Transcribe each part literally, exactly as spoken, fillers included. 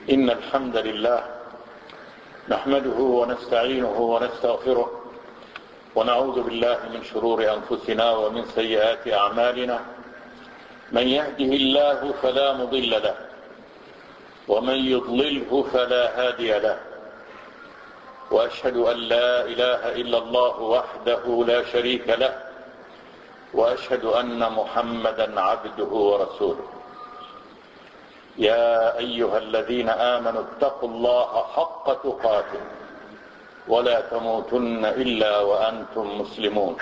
إن الحمد لله نحمده ونستعينه ونستغفره ونعوذ بالله من شرور أنفسنا ومن سيئات أعمالنا. من يهده الله فلا مضل له ومن يضلله فلا هادي له، وأشهد أن لا إله إلا الله وحده لا شريك له، وأشهد أن محمدا عبده ورسوله. يا أيها الذين آمنوا اتقوا الله حق تقاته ولا تموتن إلا وأنتم مسلمون.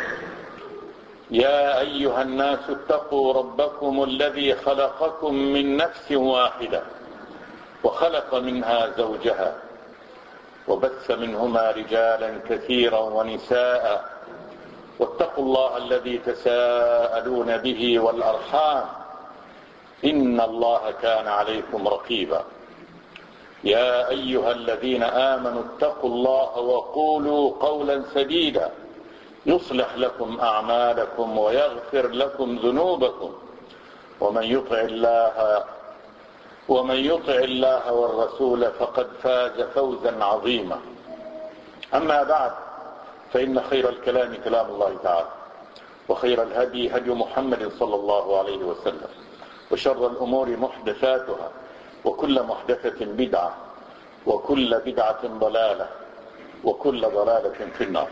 يا أيها الناس اتقوا ربكم الذي خلقكم من نفس واحدة وخلق منها زوجها وبث منهما رجالا كثيرا ونساء، واتقوا الله الذي تساءلون به والأرحام إن الله كان عليكم رقيبا. يا أيها الذين آمنوا اتقوا الله وقولوا قولا سديدا يصلح لكم أعمالكم ويغفر لكم ذنوبكم، ومن يطع الله ومن يطع الله والرسول فقد فاز فوزا عظيما. أما بعد، فإن خير الكلام كلام الله تعالى، وخير الهدي هدي محمد صلى الله عليه وسلم، وشر الأمور محدثاتها، وكل محدثة بدعة، وكل بدعة ضلالة، وكل ضلالة في النار.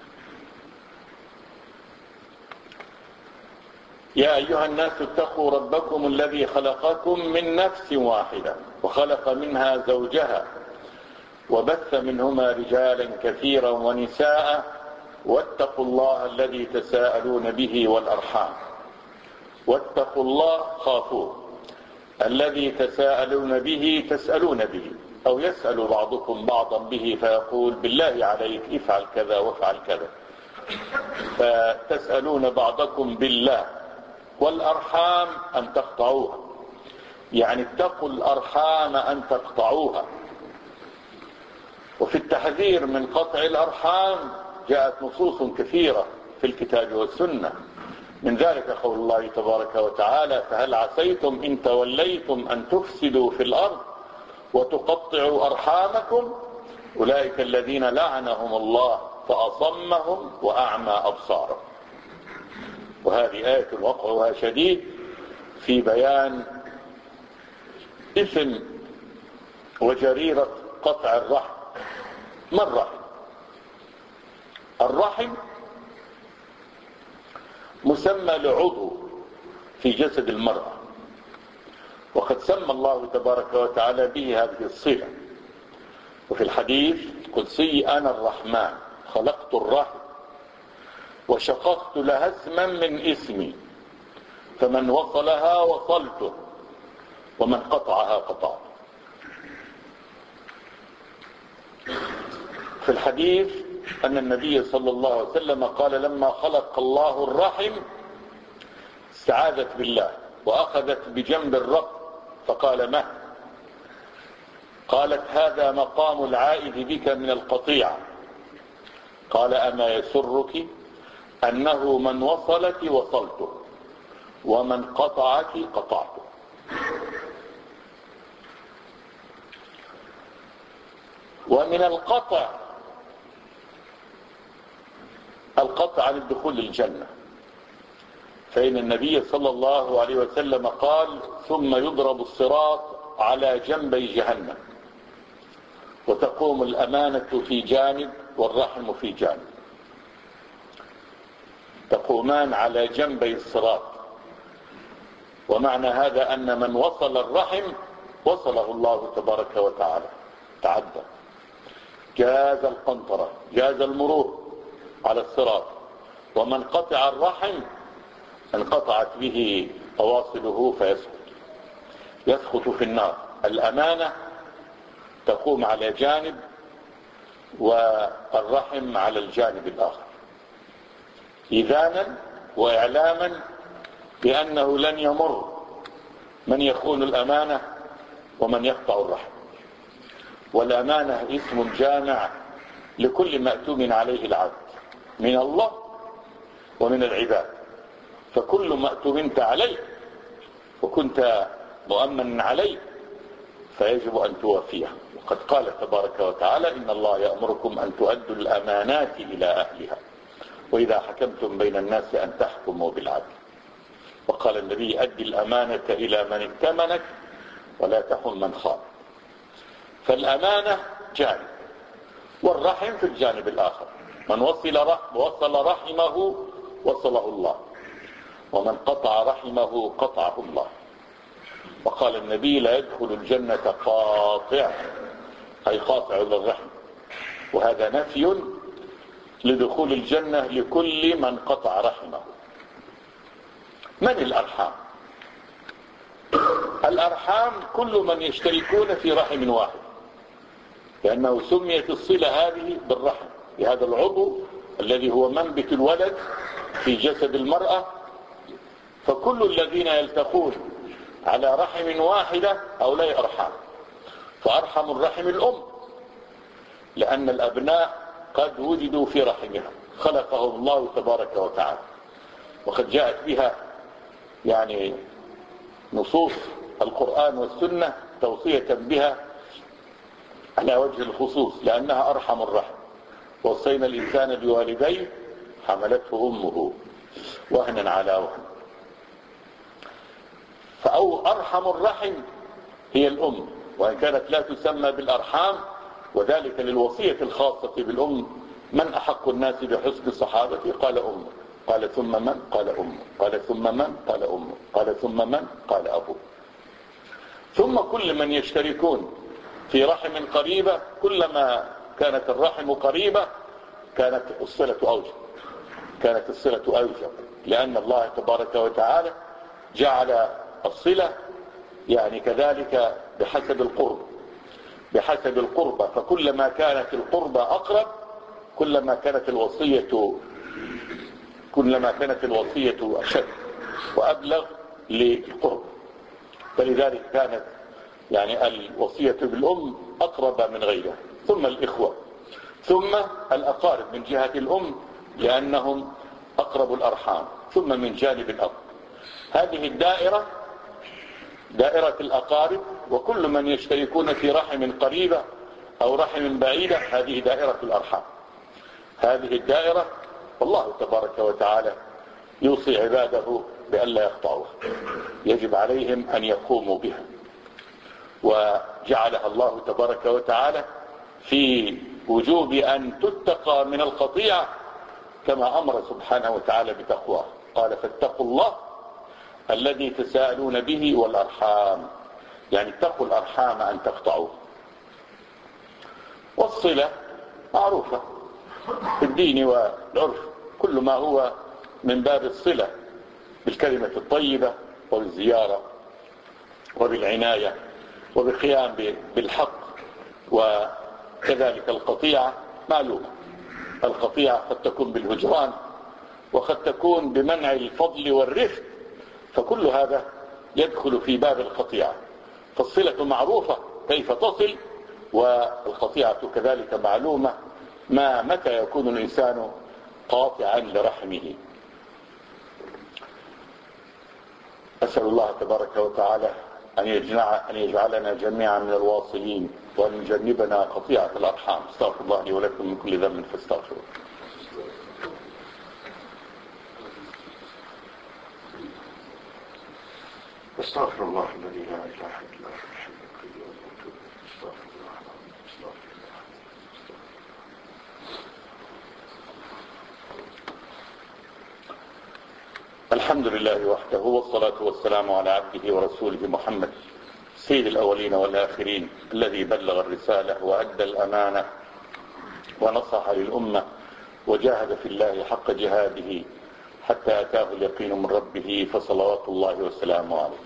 يا أيها الناس اتقوا ربكم الذي خلقكم من نفس واحدة وخلق منها زوجها وبث منهما رجالا كثيرا ونساء، واتقوا الله الذي تساءلون به والأرحام. واتقوا الله خافوه الذي تساءلون به تسألون به، أو يسأل بعضكم بعضا به فيقول بالله عليك افعل كذا وافعل كذا، فتسألون بعضكم بالله. والأرحام أن تقطعوها، يعني اتقوا الأرحام أن تقطعوها. وفي التحذير من قطع الأرحام جاءت نصوص كثيرة في الكتاب والسنة، من ذلك قول الله تبارك وتعالى: فهل عسيتم إن توليتم أن تفسدوا في الأرض وتقطعوا أرحامكم أولئك الذين لعنهم الله فأصمهم وأعمى أبصارهم. وهذه آية وقعها شديد في بيان إثم وجريرة قطع الرحم. ما الرحم؟ الرحم مسمى لعضو في جسد المرأة، وقد سمى الله تبارك وتعالى به هذه الصلة. وفي الحديث القدسي: أنا الرحمن خلقت الرحم وشققت لها اسما من اسمي، فمن وصلها وصلته ومن قطعها قطعته. في الحديث أن النبي صلى الله عليه وسلم قال: لما خلق الله الرحم استعاذت بالله وأخذت بجنب الرب فقال: ما؟ قالت: هذا مقام العائد بك من القطيعة. قال: أما يسرك أنه من وصلك وصلته ومن قطعك قطعته. ومن القطع القطع عن الدخول للجنة، فإن النبي صلى الله عليه وسلم قال: ثم يضرب الصراط على جنبي جهنم، وتقوم الأمانة في جانب والرحم في جانب، تقومان على جنبي الصراط. ومعنى هذا أن من وصل الرحم وصله الله تبارك وتعالى، تعدى، جاز القنطرة، جاز المرور على الصراط. ومن قطع الرحم انقطعت به أواصله فيسقط، يسقط في النار. الأمانة تقوم على جانب والرحم على الجانب الآخر، إذانا وإعلاما بأنه لن يمر من يخون الأمانة ومن يقطع الرحم. والأمانة اسم جامع لكل مأتوم عليه العبد من الله ومن العباد، فكل ما اؤتمنت عليه وكنت مؤمنا عليه فيجب أن توفيه. وقد قال تبارك وتعالى: إن الله يأمركم أن تؤدوا الأمانات إلى أهلها وإذا حكمتم بين الناس أن تحكموا بالعدل. وقال النبي: أد الأمانة إلى من ائتمنك ولا تخن من خان. فالأمانة جانب، والرحم في الجانب الآخر. من وصل رحم وصل رحمه وصله الله، ومن قطع رحمه قطعه الله. وقال النبي: لا يدخل الجنة قاطع، أي قاطع للرحم. وهذا نفي لدخول الجنة لكل من قطع رحمه. من الأرحام؟ الأرحام كل من يشتركون في رحم واحد، لأنه سميت الصلة هذه بالرحم، بهذا العضو الذي هو منبت الولد في جسد المرأة. فكل الذين يلتقون على رحم واحدة هؤلاء أرحام. فأرحم الرحم الأم، لأن الأبناء قد وجدوا في رحمها، خلقهم الله تبارك وتعالى، وقد جاءت بها يعني نصوص القرآن والسنة توصية بها على وجه الخصوص، لأنها أرحم الرحم. وصينا الإنسان بوالديه حملته أمه وهنا على وهن. فأو أرحم الرحم هي الأم، وإن كانت لا تسمى بالأرحام، وذلك للوصية الخاصة بالأم: من أحق الناس بحسن صحابتي؟ قال أمه. قال ثم من؟ قال أمه. قال ثم من؟ قال أمه. قال ثم من؟ قال أبوه. ثم كل من يشتركون في رحم قريبة، كلما كانت الرحم قريبة كانت الصلة أوجب، كانت الصلة أوجب، لأن الله تبارك وتعالى جعل الصلة يعني كذلك بحسب القرب، بحسب القربة. فكلما كانت القربة أقرب كلما كانت الوصية كلما كانت الوصية أشد وأبلغ للقرب. فلذلك كانت يعني الوصية بالأم أقرب من غيرها، ثم الإخوة، ثم الأقارب من جهة الأم لأنهم أقرب الأرحام، ثم من جانب الأب. هذه الدائرة دائرة الأقارب، وكل من يشتركون في رحم قريبة أو رحم بعيدة هذه دائرة الأرحام. هذه الدائرة والله تبارك وتعالى يوصي عباده بأن لا يقطعوها، يجب عليهم أن يقوموا بها. وجعلها الله تبارك وتعالى في وجوب أن تتقى من القطيعة، كما أمر سبحانه وتعالى بتقواه. قال: فاتقوا الله الذي تساءلون به والأرحام، يعني اتقوا الأرحام أن تقطعوا. والصلة معروفة في الدين والعرف، كل ما هو من باب الصلة بالكلمة الطيبة وبالزيارة وبالعناية وبالقيام بالحق. وكذلك القطيعة معلومة، القطيعة قد تكون بالهجران وقد تكون بمنع الفضل والرفق، فكل هذا يدخل في باب القطيعة. فالصلة معروفة كيف تصل، والقطيعة كذلك معلومة ما متى يكون الإنسان قاطعا لرحمه. أسأل الله تبارك وتعالى أن يجمع أن يجعلنا جميعا من الواصلين، وأن يجنبنا قطيعة الأرحام. استغفر الله لي ولكم من كل ذنب فاستغفروه. استغفر الله الذي لا اله الا هو الحي القيوم واتوب اليه. استغفر الله العظيم. استغفر الله. الحمد لله وحده، والصلاة والسلام على عبده ورسوله محمد سيد الأولين والآخرين، الذي بلغ الرسالة وأدى الأمانة ونصح للأمة وجاهد في الله حق جهاده حتى أتاه اليقين من ربه، فصلوات الله وسلامه عليه.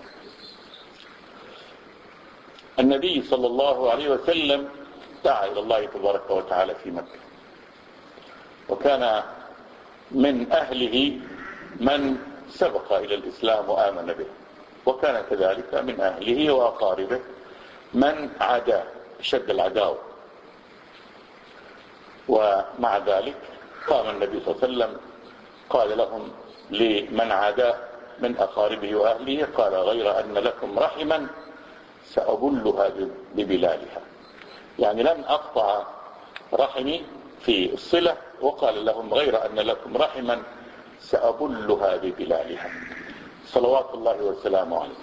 النبي صلى الله عليه وسلم دعا إلى الله تبارك وتعالى في مكة، وكان من أهله من سبق إلى الإسلام وآمن به، وكان كذلك من أهله وأقاربه من عاداه شد العداوة. ومع ذلك قام النبي صلى الله عليه وسلم قال لهم لمن عاداه من أقاربه وأهله، قال: غير أن لكم رحما سأبلها ببلالها، يعني لن أقطع رحمي في الصلة، وقال لهم غير أن لكم رحما سأبلها ببلالها صلوات الله وسلامه عليه.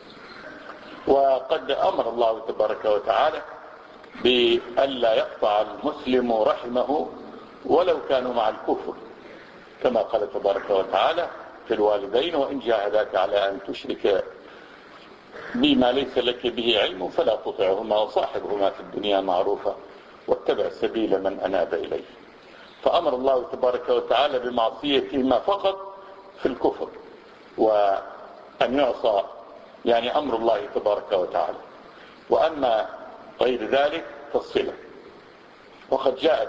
وقد أمر الله تبارك وتعالى بألا يقطع المسلم رحمه ولو كانوا مع الكفر، كما قال تبارك وتعالى في الوالدين: وإن جاهداك على أن تشرك بما ليس لك به علم فلا تطعهما وصاحبهما في الدنيا معروفا واتبع سبيل من أناب إليه. فأمر الله تبارك وتعالى بمعصيتهما فقط في الكفر، وأن يعصى يعني أمر الله تبارك وتعالى، وأما غير ذلك فالصلة. وقد جاءت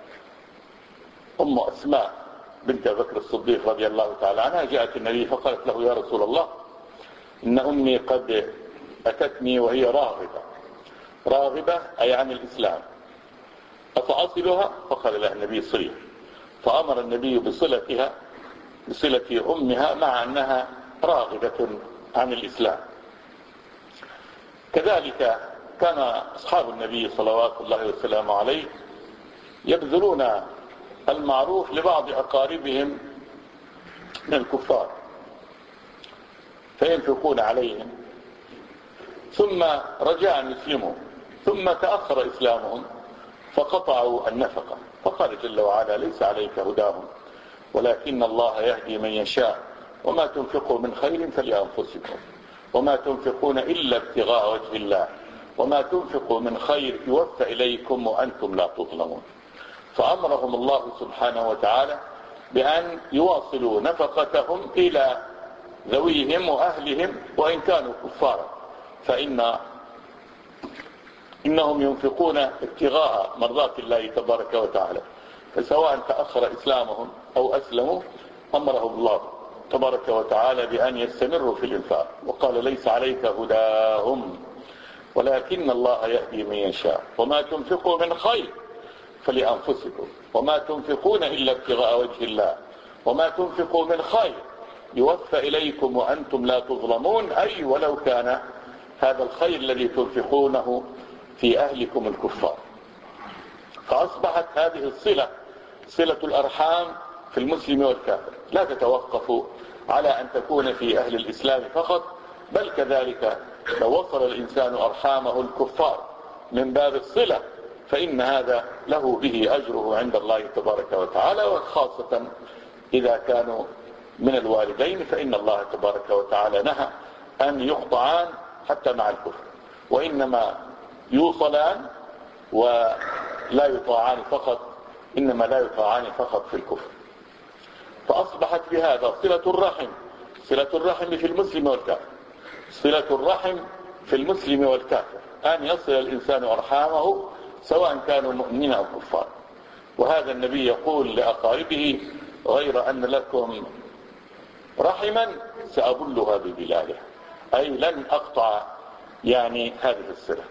أم أسماء بنت بكر الصديق رضي الله تعالى عنها، جاءت النبي فقالت له: يا رسول الله، إن أمي قد أتتني وهي راغبة، راغبة أي عن الإسلام، أفأصلها؟ فقال لها النبي: صلها. فأمر النبي بصلتها، بصلة أمها، مع أنها راغبة عن الإسلام. كذلك كان أصحاب النبي صلوات الله وسلامه عليه يبذلون المعروف لبعض أقاربهم من الكفار فينفقون عليهم، ثم رجع أن يسلموا، ثم تأخر إسلامهم فقطعوا النفقة، فقال جل وعلا: ليس عليك هداهم ولكن الله يهدي من يشاء وما تنفقوا من خير فلأنفسكم وما تنفقون إلا ابتغاء وجه الله وما تنفقوا من خير يوفى إليكم وأنتم لا تظلمون. فأمرهم الله سبحانه وتعالى بأن يواصلوا نفقتهم إلى ذويهم وأهلهم وإن كانوا كفارا، فإن إنهم ينفقون ابتغاء مرضات الله تبارك وتعالى، فسواء تأخر إسلامهم أو أسلموا أمرهم الله تبارك وتعالى بأن يستمروا في الإنفاق، وقال: ليس عليك هداهم ولكن الله يهدي من يشاء وما تنفقوا من خير فلأنفسكم وما تنفقون إلا ابتغاء وجه الله وما تنفقوا من خير يوفى إليكم وأنتم لا تظلمون، أي ولو كان هذا الخير الذي تنفقونه في أهلكم الكفار. فأصبحت هذه الصلة، صلة الأرحام في المسلم والكافر، لا تتوقف على أن تكون في أهل الإسلام فقط، بل كذلك لو وصل الإنسان أرحامه الكفار من باب الصلة فإن هذا له به أجره عند الله تبارك وتعالى، وخاصة إذا كانوا من الوالدين، فإن الله تبارك وتعالى نهى أن يقطعان حتى مع الكفر، وإنما يوصلان ولا يطاعان فقط، إنما لا يطاعان فقط في الكفر. فأصبحت بهذا صلة الرحم، صلة الرحم في المسلم والكافر، صلة الرحم في المسلم والكافر، أن يصل الإنسان أرحامه سواء كانوا مؤمنين أو كفار. وهذا النبي يقول لأقاربه: غير أن لكم رحما سأبلها ببلالها، أي لن أقطع يعني هذه الصلة.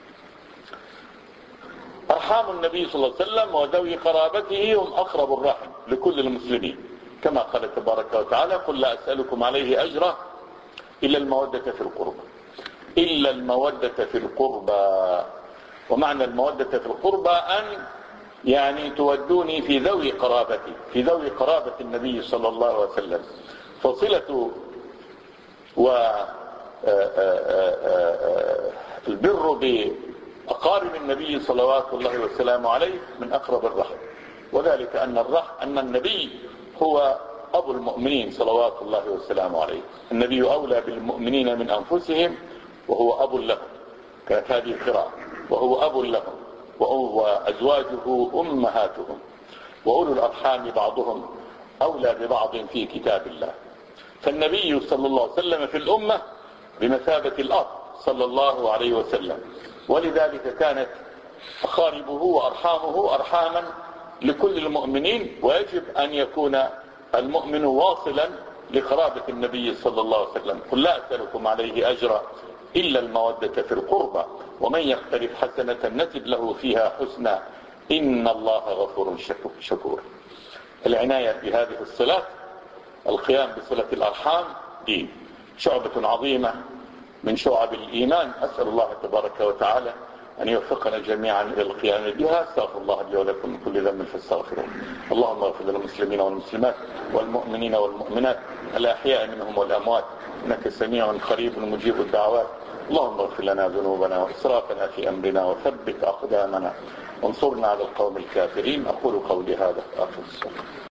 أرحام النبي صلى الله عليه وسلم وذوي قرابته هم أقرب الرحم لكل المسلمين، كما قال تبارك وتعالى: قل لا أسألكم عليه أجرا إلا المودة في القربى، إلا المودة في القربى. ومعنى المودة في القربى أن يعني تودوني في ذوي قرابتي، في ذوي قرابة النبي صلى الله عليه وسلم. فصلة والبر بأقارب النبي صلوات الله وسلامه عليه من أقرب الرحم، وذلك أن الرحم أن النبي هو أبو المؤمنين صلوات الله وسلامه عليه. النبي أولى بالمؤمنين من أنفسهم وهو أب لهم، كانت هذه القراءة: وهو أب لهم وأزواجه أمهاتهم وأولو الأرحام بعضهم أولى ببعض في كتاب الله. فالنبي صلى الله عليه وسلم في الأمة بمثابة الأب صلى الله عليه وسلم، ولذلك كانت أقاربه وأرحامه أرحاما لكل المؤمنين، ويجب أن يكون المؤمن واصلا لقرابة النبي صلى الله عليه وسلم. قل لا أسألكم عليه أجرا إلا المودة في القربى ومن يقترف حسنة نزد له فيها حسنا إن الله غفور شكور. العناية بهذه الصلات، القيام بصلة الأرحام دي شعبة عظيمة من شعب الإيمان. أسأل الله تبارك وتعالى أن يوفقنا جميعا إلى القيام بها. استغفر الله لي ولكم من كل ذنب فاستغفروه. اللهم اغفر للمسلمين والمسلمات والمؤمنين والمؤمنات الأحياء منهم والأموات، إنك سميع قريب مجيب الدعوات. اللهم اغفر لنا ذنوبنا وإسرافنا في أمرنا وثبت أقدامنا وانصرنا على القوم الكافرين. أقول قولي هذا آخر الصلاة.